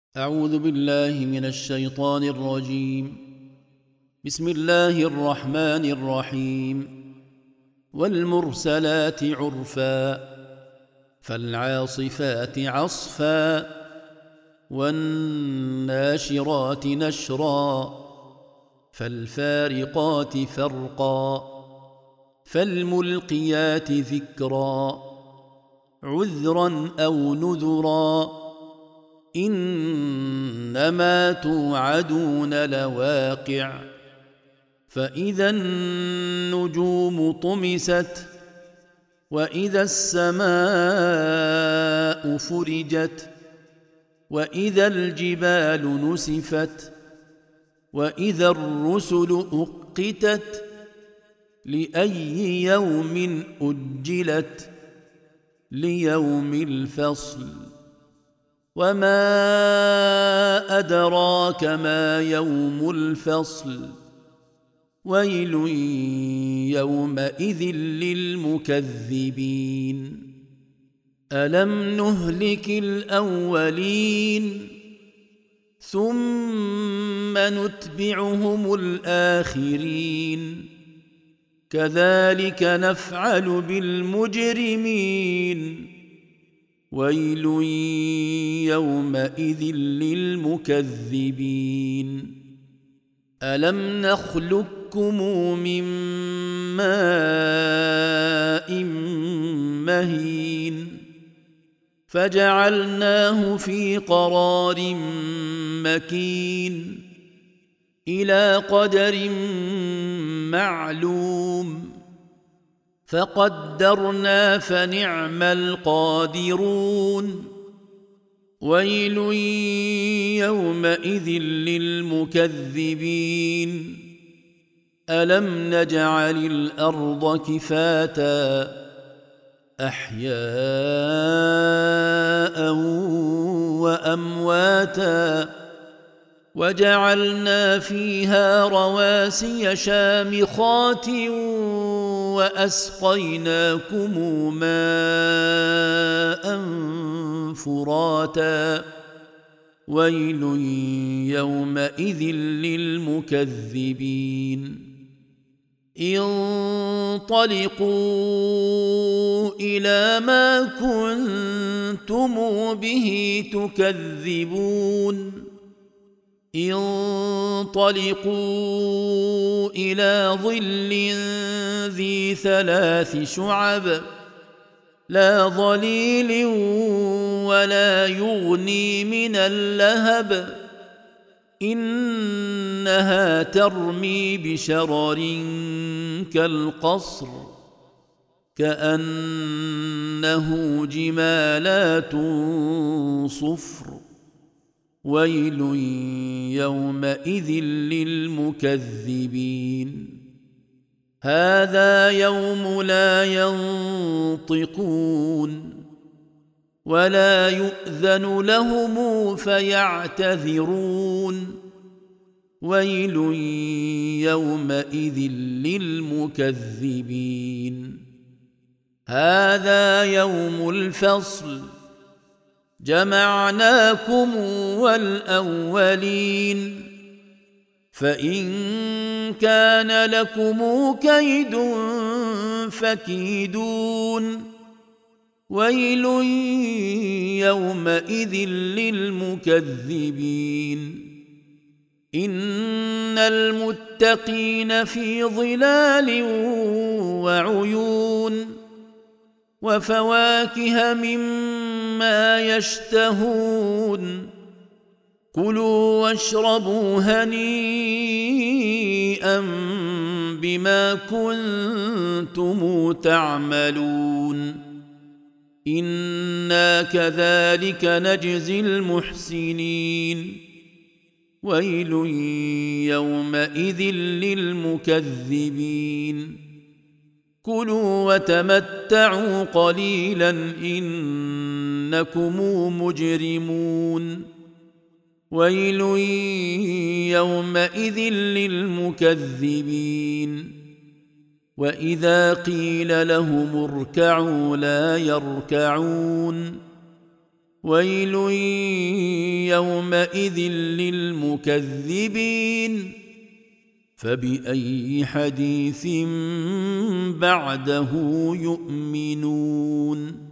أعوذ بالله من الشيطان الرجيم. بسم الله الرحمن الرحيم. والمرسلات عرفا فالعاصفات عصفا والناشرات نشرا فالفارقات فرقا فالملقيات ذكرا عذرا أو نذرا إنما توعدون لواقع فإذا النجوم طمست وإذا السماء فرجت وإذا الجبال نسفت وإذا الرسل أقتت لأي يوم أجلت ليوم الفصل وما أدراك ما يوم الفصل ويل يومئذ للمكذبين ألم نهلك الأولين ثم نتبعهم الآخرين كذلك نفعل بالمجرمين ويل يومئذ للمكذبين ألم نخلقكم من ماء مهين فجعلناه في قرار مكين إلى قدر معلوم فقدرنا فنعم القادرون ويل يومئذ للمكذبين ألم نجعل الأرض كفاتا أحياء وأمواتا وجعلنا فيها رواسي شامخات وأسقيناكم ماء فراتا ويل يومئذ للمكذبين انطلقوا إلى ما كنتم به تكذبون انطلقوا إلى ظل ذي 3 شعب لا ظليل ولا يغني من اللهب إنها ترمي بشرر كالقصر كأنه جمالات صفر ويل يومئذ للمكذبين هذا يوم لا ينطقون ولا يؤذن لهم فيعتذرون ويل يومئذ للمكذبين هذا يوم الفصل جمعناكم والأولين فإن كان لكم كيد فكيدون ويل يومئذ للمكذبين إن المتقين في ظلال وعيون وفواكه مما يشتهون كلوا واشربوا هنيئا بما كنتم تعملون إنا كذلك نجزي المحسنين ويل يومئذ للمكذبين كلوا وتمتعوا قليلا إنكم مجرمون ويل يومئذ للمكذبين وإذا قيل لهم اركعوا لا يركعون ويل يومئذ للمكذبين فبأي حديث بعده يؤمنون